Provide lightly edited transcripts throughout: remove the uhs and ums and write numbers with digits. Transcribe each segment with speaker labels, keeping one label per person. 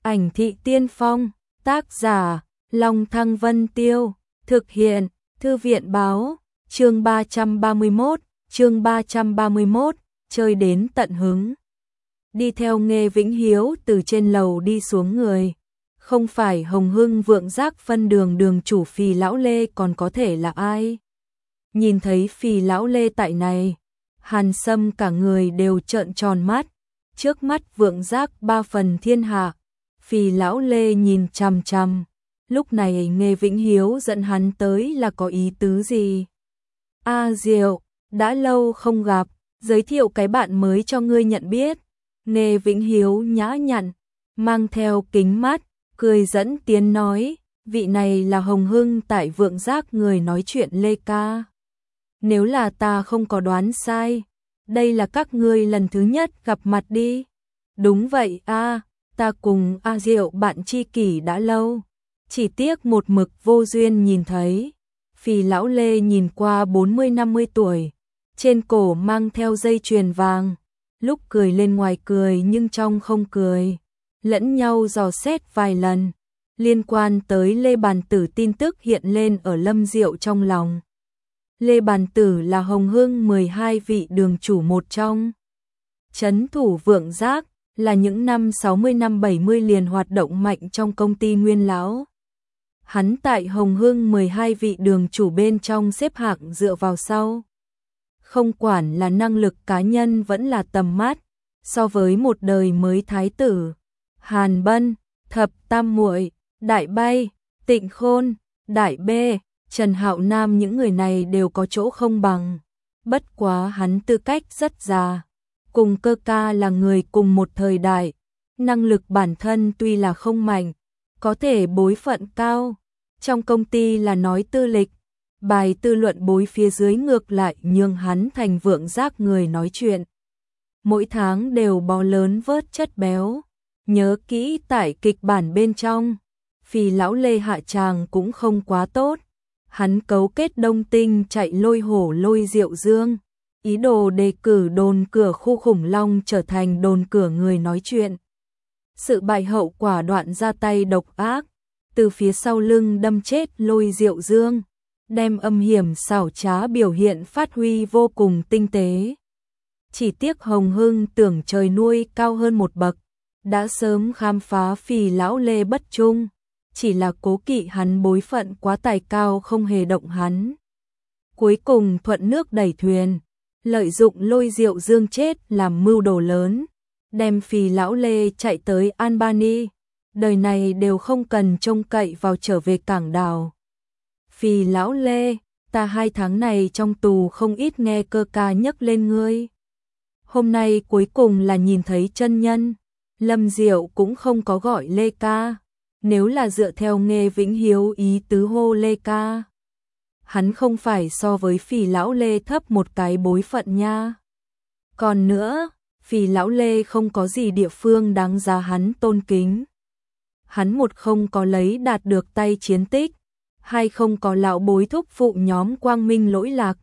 Speaker 1: Ảnh thị tiên phong, tác giả, Long Thăng Vân Tiêu, thực hiện, Thư viện báo, chương 331, chơi đến tận hứng. Đi theo Nghê Vĩnh Hiếu từ trên lầu đi xuống người. Không phải Hồng Hưng Vượng Giác phân đường đường chủ Phì Lão Lê còn có thể là ai? Nhìn thấy Phì Lão Lê tại này, Hàn Sâm cả người đều trợn tròn mắt. Trước mắt Vượng Giác 3 phần thiên hạ, Phì Lão Lê nhìn chằm chằm. Lúc này Nghê Vĩnh Hiếu dẫn hắn tới là có ý tứ gì? Diệu, đã lâu không gặp, giới thiệu cái bạn mới cho ngươi nhận biết. Nghê Vĩnh Hiếu nhã nhặn, mang theo kính mắt, cười dẫn tiến nói, vị này là Hồng Hưng tại Vượng Giác người nói chuyện Lê ca. Nếu là ta không có đoán sai, đây là các ngươi lần thứ nhất gặp mặt đi. Đúng vậy ta cùng Diệu bạn tri kỷ đã lâu. Chỉ tiếc một mực vô duyên nhìn thấy. Phì Lão Lê nhìn qua 40-50 tuổi, trên cổ mang theo dây chuyền vàng, lúc cười lên ngoài cười nhưng trong không cười, lẫn nhau dò xét vài lần. Liên quan tới Lê Bàn Tử tin tức hiện lên ở Lâm Diệu trong lòng. Lê Bàn Tử là Hồng Hưng 12 vị đường chủ một trong. Trấn thủ Vượng Giác, là những năm 60 năm 70 liền hoạt động mạnh trong công ty Nguyên Lão. Hắn tại Hồng Hưng 12 vị đường chủ bên trong xếp hạng dựa vào sau. Không quản là năng lực cá nhân vẫn là tầm mắt, so với một đời mới thái tử, Hàn Bân, Thập Tam Muội, Đại Bay, Tịnh Khôn, Đại Bê, Trần Hạo Nam những người này đều có chỗ không bằng. Bất quá hắn tư cách rất già, cùng Cơ Ca là người cùng một thời đại, năng lực bản thân tuy là không mạnh, có thể bối phận cao, trong công ty là nói tư lịch, bài tư luận bối phía dưới ngược lại nhường hắn thành Vượng Giác người nói chuyện. Mỗi tháng đều bó lớn vớt chất béo, nhớ kỹ tại kịch bản bên trong, Phì Lão Lê hạ tràng cũng không quá tốt. Hắn cấu kết Đông Tinh chạy lôi hổ lôi Diệu Dương, ý đồ đề cử đồn cửa khu khủng long trở thành đồn cửa người nói chuyện. Sự bại hậu quả đoạn ra tay độc ác, từ phía sau lưng đâm chết lôi Diệu Dương, đem âm hiểm xảo trá biểu hiện phát huy vô cùng tinh tế. Chỉ tiếc Hồng Hưng tưởng trời nuôi cao hơn một bậc, đã sớm khám phá Phì Lão Lê bất trung, chỉ là cố kỵ hắn bối phận quá tài cao không hề động hắn. Cuối cùng thuận nước đẩy thuyền, lợi dụng lôi Diệu Dương chết làm mưu đồ lớn, đem Phì Lão Lê chạy tới Albany, đời này đều không cần trông cậy vào trở về cảng đảo. Phì Lão Lê, ta 2 tháng này trong tù không ít nghe Cơ Ca nhắc lên ngươi. Hôm nay cuối cùng là nhìn thấy chân nhân, Lâm Diệu cũng không có gọi Lê ca. Nếu là dựa theo Nghê Vĩnh Hiếu ý tứ hô Lê ca, hắn không phải so với Phì Lão Lê thấp một cái bối phận nha. Còn nữa, Phì Lão Lê không có gì địa phương đáng giá hắn tôn kính. Hắn một không có lấy đạt được tay chiến tích, hai không có lão bối thúc phụ nhóm quang minh lỗi lạc.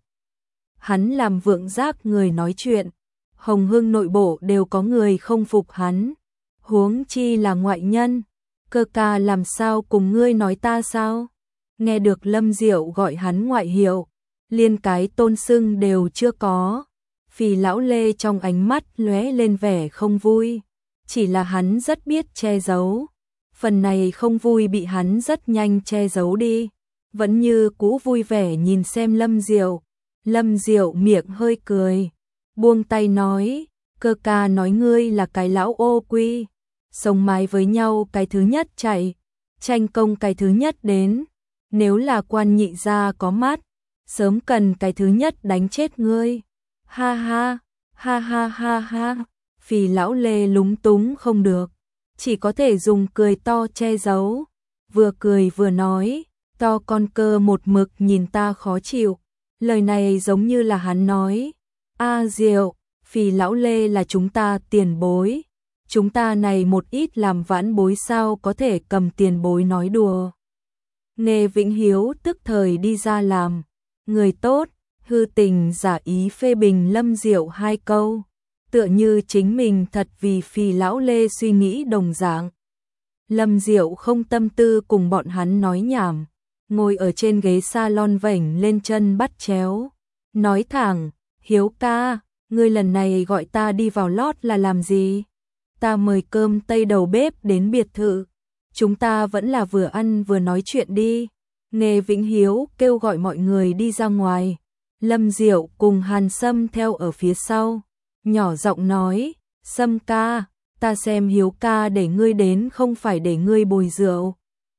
Speaker 1: Hắn làm Vượng Giác người nói chuyện, Hồng Hưng nội bộ đều có người không phục hắn, huống chi là ngoại nhân. Cơ Ca làm sao cùng ngươi nói ta sao? Nghe được Lâm Diệu gọi hắn ngoại hiệu, liên cái tôn xưng đều chưa có. Phì Lão Lê trong ánh mắt lóe lên vẻ không vui, chỉ là hắn rất biết che giấu. Phần này không vui bị hắn rất nhanh che giấu đi, vẫn như cũ vui vẻ nhìn xem Lâm Diệu. Lâm Diệu miệng hơi cười, buông tay nói, Cơ Ca nói ngươi là cái lão ô quy. Sống mái với nhau cái thứ nhất chạy, tranh công cái thứ nhất đến, nếu là quan nhị gia có mắt, sớm cần cái thứ nhất đánh chết ngươi. Ha ha, ha ha ha ha, Phì Lão Lê lúng túng không được, chỉ có thể dùng cười to che giấu, vừa cười vừa nói, to con Cơ một mực nhìn ta khó chịu, lời này giống như là hắn nói, Diệu, Phì Lão Lê là chúng ta tiền bối. Chúng ta này một ít làm vãn bối sao có thể cầm tiền bối nói đùa. Nghê Vĩnh Hiếu tức thời đi ra làm người tốt, hư tình giả ý phê bình Lâm Diệu 2 câu, tựa như chính mình thật vì Phì Lão Lê suy nghĩ đồng dạng. Lâm Diệu không tâm tư cùng bọn hắn nói nhảm, ngồi ở trên ghế salon vểnh lên chân bắt chéo, nói thẳng, Hiếu ca, ngươi lần này gọi ta đi vào lót là làm gì? Ta mời cơm tây đầu bếp đến biệt thự, chúng ta vẫn là vừa ăn vừa nói chuyện đi. Nghe Vĩnh Hiếu kêu gọi mọi người đi ra ngoài, Lâm Diệu cùng Hàn Sâm theo ở phía sau, nhỏ giọng nói, Sâm ca, ta xem Hiếu ca để ngươi đến không phải để ngươi bồi rượu,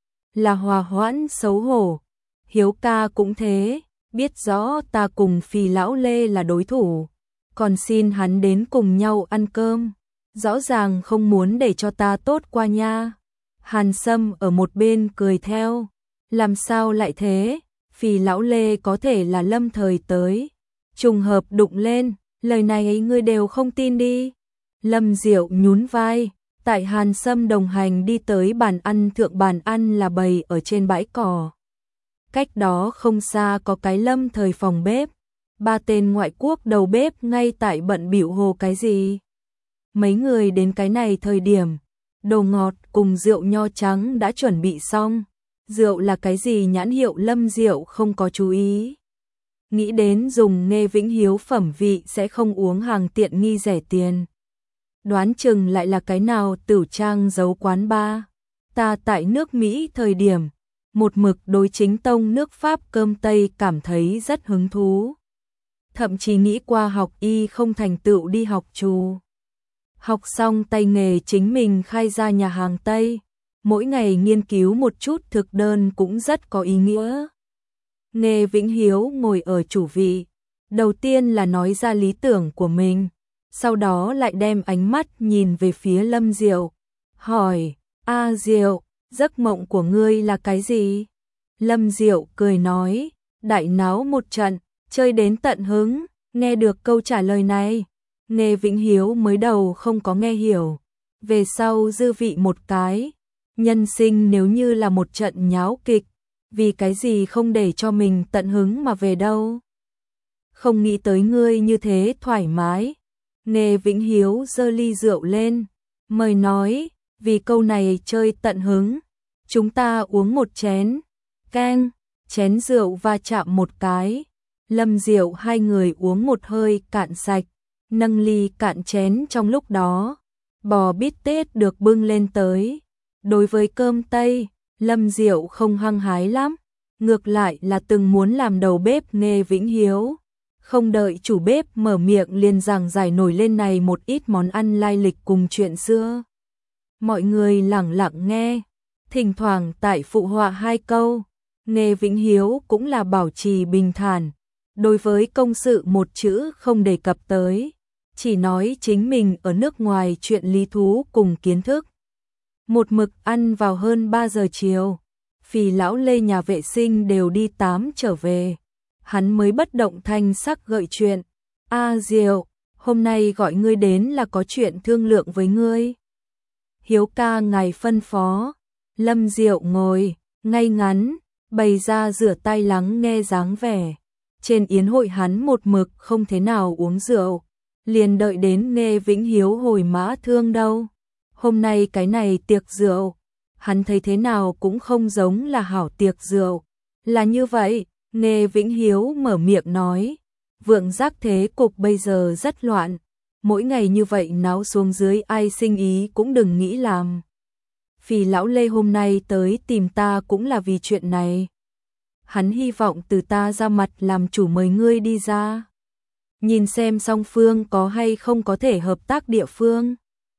Speaker 1: là hòa hoãn xấu hổ. Hiếu ca cũng thế, biết rõ ta cùng Phì lão Lê là đối thủ, còn xin hắn đến cùng nhau ăn cơm, rõ ràng không muốn để cho ta tốt qua nha. Hàn Sâm ở một bên cười theo, làm sao lại thế, Phì lão Lê có thể là lâm thời tới, trùng hợp đụng lên, lời này ấy ngươi đều không tin đi. Lâm Diệu nhún vai, tại Hàn Sâm đồng hành đi tới bàn ăn thượng, bàn ăn là bày ở trên bãi cỏ. Cách đó không xa có cái lâm thời phòng bếp, 3 tên ngoại quốc đầu bếp ngay tại bận bịu hồ cái gì. Mấy người đến cái này thời điểm, đồ ngọt cùng rượu nho trắng đã chuẩn bị xong. Rượu là cái gì nhãn hiệu Lâm Diệu không có chú ý. Nghĩ đến dùng Nghe Vĩnh Hiếu phẩm vị sẽ không uống hàng tiện nghi rẻ tiền. Đoán chừng lại là cái nào Tửu Trang giấu quán ba. Ta tại nước Mỹ thời điểm, một mực đối chính tông nước Pháp cơm Tây cảm thấy rất hứng thú. Thậm chí nghĩ qua học y không thành tựu đi học trù. Học xong tay nghề chính mình khai ra nhà hàng Tây. Mỗi ngày nghiên cứu một chút thực đơn cũng rất có ý nghĩa. Nghe Vĩnh Hiếu ngồi ở chủ vị, đầu tiên là nói ra lý tưởng của mình, sau đó lại đem ánh mắt nhìn về phía Lâm Diệu, hỏi, A Diệu, giấc mộng của ngươi là cái gì? Lâm Diệu cười nói, đại náo một trận, chơi đến tận hứng. Nghe được câu trả lời này, Nghe Vĩnh Hiếu mới đầu không có nghe hiểu, về sau dư vị một cái. Nhân sinh nếu như là một trận nháo kịch, vì cái gì không để cho mình tận hứng mà về đâu? Không nghĩ tới ngươi như thế thoải mái. Nghe Vĩnh Hiếu giơ ly rượu lên, mời nói, vì câu này chơi tận hứng, chúng ta uống một chén. Keng, chén rượu va chạm một cái. Lâm Diệu hai người uống một hơi cạn sạch, nâng ly cạn chén trong lúc đó. Bò bít tết được bưng lên tới. Đối với cơm Tây, Lâm Diệu không hăng hái lắm, ngược lại là từng muốn làm đầu bếp Nghe Vĩnh Hiếu. Không đợi chủ bếp mở miệng liền giảng giải nổi lên này một ít món ăn lai lịch cùng chuyện xưa. Mọi người lẳng lặng nghe, thỉnh thoảng tại phụ họa 2 câu. Nghe Vĩnh Hiếu cũng là bảo trì bình thản, đối với công sự một chữ không đề cập tới, chỉ nói chính mình ở nước ngoài chuyện lý thú cùng kiến thức. Một mực ăn vào hơn 3 giờ chiều, Phì lão Lê nhà vệ sinh đều đi tắm trở về, hắn mới bất động thanh sắc gợi chuyện. A Diệu, hôm nay gọi ngươi đến là có chuyện thương lượng với ngươi. Hiếu ca ngài phân phó. Lâm Diệu ngồi, ngay ngắn, bày ra rửa tay lắng nghe dáng vẻ. Trên yến hội hắn một mực không thế nào uống rượu, liền đợi đến Nghe Vĩnh Hiếu hồi mã thương đâu. Hôm nay cái này tiệc rượu, hắn thấy thế nào cũng không giống là hảo tiệc rượu. Là như vậy, Nghe Vĩnh Hiếu mở miệng nói, vượng giác thế cục bây giờ rất loạn, mỗi ngày như vậy náo xuống dưới ai sinh ý cũng đừng nghĩ làm. Phì lão Lê hôm nay tới tìm ta cũng là vì chuyện này. Hắn hy vọng từ ta ra mặt làm chủ mời ngươi đi ra. Nhìn xem song phương có hay không có thể hợp tác địa phương.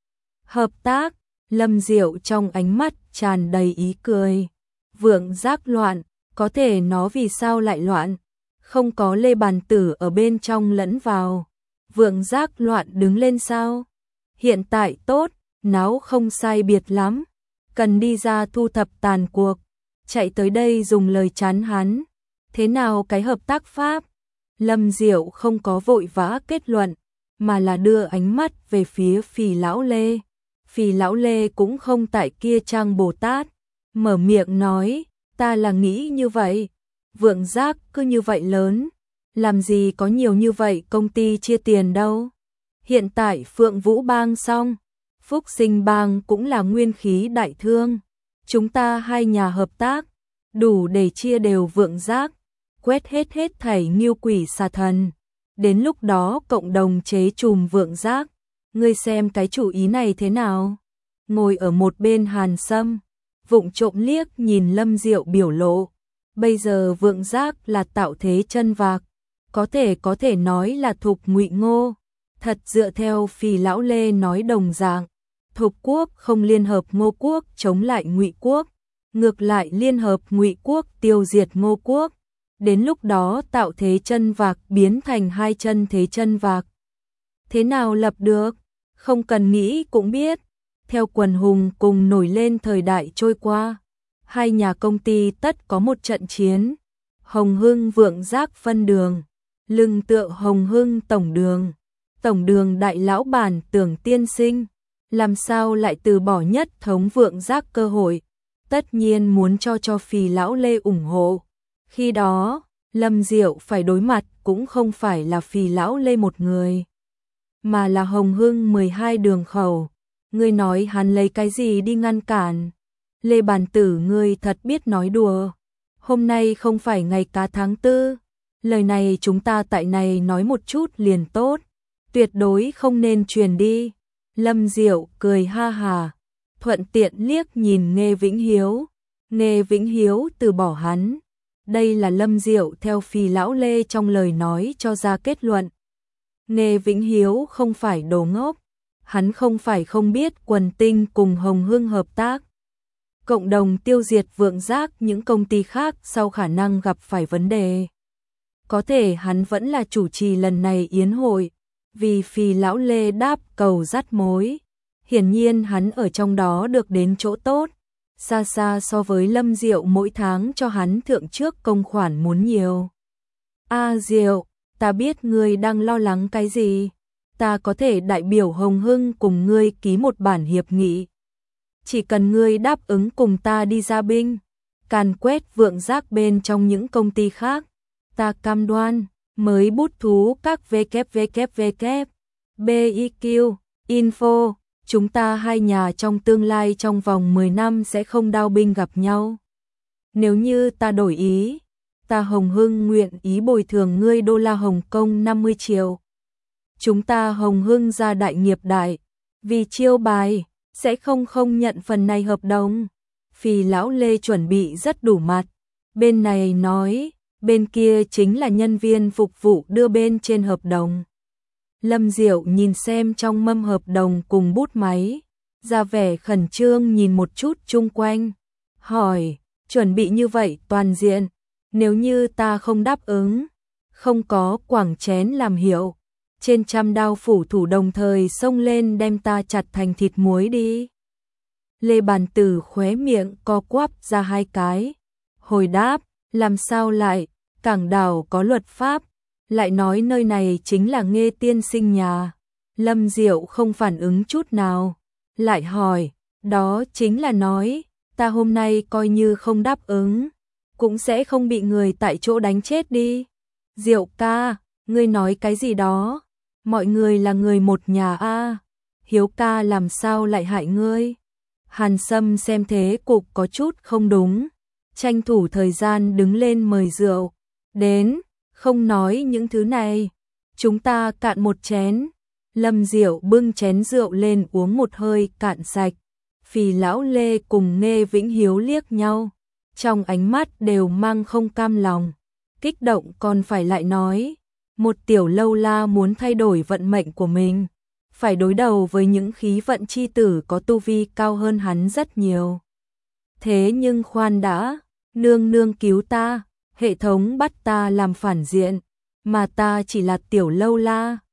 Speaker 1: Hợp tác, Lâm Diệu trong ánh mắt tràn đầy ý cười. Vượng giác loạn, có thể nó vì sao lại loạn? Không có Lê Bàn Tử ở bên trong lẫn vào. Vượng giác loạn đứng lên sao? Hiện tại tốt, náo không sai biệt lắm. Cần đi ra thu thập tàn cuộc. Chạy tới đây dùng lời chán hắn. Thế nào cái hợp tác pháp? Lâm Diệu không có vội vã kết luận, mà là đưa ánh mắt về phía Phì lão Lê. Phì lão Lê cũng không tại kia trang Bồ Tát, mở miệng nói, ta là nghĩ như vậy, vượng giác cứ như vậy lớn, làm gì có nhiều như vậy công ty chia tiền đâu. Hiện tại Phượng Vũ Bang xong, Phúc Sinh Bang cũng là nguyên khí đại thương. Chúng ta hai nhà hợp tác, đủ để chia đều Vượng Giác, quét hết thảy Ngưu Quỷ Xà Thần. Đến lúc đó cộng đồng chế trùm Vượng Giác. Ngươi xem cái chủ ý này thế nào? Ngồi ở một bên Hàn Sâm, vụng trộm liếc nhìn Lâm Diệu biểu lộ. Bây giờ Vượng Giác là tạo thế chân vạc, có thể nói là thục Ngụy Ngô. Thật dựa theo Phì lão Lê nói đồng dạng, Thục quốc không liên hợp Ngô quốc chống lại Ngụy quốc, ngược lại liên hợp Ngụy quốc tiêu diệt Ngô quốc. Đến lúc đó tạo thế chân vạc biến thành hai chân thế chân vạc. Thế nào lập được? Không cần nghĩ cũng biết. Theo quần hùng cùng nổi lên thời đại trôi qua, hai nhà công ty tất có một trận chiến. Hồng Hưng Vượng Giác phân đường, lưng tựa Hồng Hưng tổng đường. Tổng đường đại lão bản Tưởng tiên sinh, làm sao lại từ bỏ nhất thống Vượng Giác cơ hội, tất nhiên muốn cho Phì lão Lê ủng hộ. Khi đó, Lâm Diệu phải đối mặt cũng không phải là Phì lão Lê một người, mà là Hồng Hưng 12 đường khẩu. Ngươi nói hắn lấy cái gì đi ngăn cản? Lê Bàn Tử, ngươi thật biết nói đùa. Hôm nay không phải ngày cá tháng 4, lời này chúng ta tại này nói một chút liền tốt, tuyệt đối không nên truyền đi. Lâm Diệu cười ha hà, thuận tiện liếc nhìn Nghê Vĩnh Hiếu. Nghê Vĩnh Hiếu từ bỏ hắn. Đây là Lâm Diệu theo Phì lão Lê trong lời nói cho ra kết luận. Nghê Vĩnh Hiếu không phải đồ ngốc, hắn không phải không biết Quần Tinh cùng Hồng Hưng hợp tác, cộng đồng tiêu diệt Vượng Giác những công ty khác sau khả năng gặp phải vấn đề. Có thể hắn vẫn là chủ trì lần này yến hội, vì Phì lão Lê đáp cầu dắt mối. Hiển nhiên hắn ở trong đó được đến chỗ tốt, xa xa so với Lâm Diệu mỗi tháng cho hắn thượng trước công khoản muốn nhiều. A Diệu, ta biết ngươi đang lo lắng cái gì. Ta có thể đại biểu Hồng Hưng cùng ngươi ký một bản hiệp nghị. Chỉ cần ngươi đáp ứng cùng ta đi ra binh, càn quét Vượng Giác bên trong những công ty khác, ta cam đoan, mới bút thú các www, BIQ, Info, chúng ta hai nhà trong tương lai trong vòng 10 năm sẽ không đao binh gặp nhau. Nếu như ta đổi ý, ta Hồng Hưng nguyện ý bồi thường ngươi đô la Hồng Kông 50 triệu. Chúng ta Hồng Hưng ra đại nghiệp đại, vì chiêu bài, sẽ không nhận phần này hợp đồng. Phì lão Lê chuẩn bị rất đủ mặt. Bên này nói, bên kia chính là nhân viên phục vụ đưa bên trên hợp đồng. Lâm Diệu nhìn xem trong mâm hợp đồng cùng bút máy, ra vẻ khẩn trương nhìn một chút chung quanh, hỏi, chuẩn bị như vậy toàn diện, nếu như ta không đáp ứng, không có quảng chén làm hiệu, trên trăm đao phủ thủ đồng thời xông lên đem ta chặt thành thịt muối đi. Lê Bàn Tử khóe miệng co quắp ra hai cái, hồi đáp, làm sao lại, Cảng Đảo có luật pháp, lại nói nơi này chính là Nghê tiên sinh nhà. Lâm Diệu không phản ứng chút nào, lại hỏi, đó chính là nói, ta hôm nay coi như không đáp ứng, cũng sẽ không bị người tại chỗ đánh chết đi. Diệu ca, ngươi nói cái gì đó, mọi người là người một nhà a, Hiếu ca làm sao lại hại ngươi? Hàn Sâm xem thế cục có chút không đúng, tranh thủ thời gian đứng lên mời rượu, đến, không nói những thứ này, chúng ta cạn một chén. Lâm Diệu bưng chén rượu lên uống một hơi cạn sạch. Phì lão Lê cùng Nghê Vĩnh Hiếu liếc nhau, trong ánh mắt đều mang không cam lòng, kích động còn phải lại nói, một tiểu lâu la muốn thay đổi vận mệnh của mình, phải đối đầu với những khí vận chi tử có tu vi cao hơn hắn rất nhiều. Thế nhưng khoan đã, nương nương cứu ta, hệ thống bắt ta làm phản diện, mà ta chỉ là tiểu lâu la,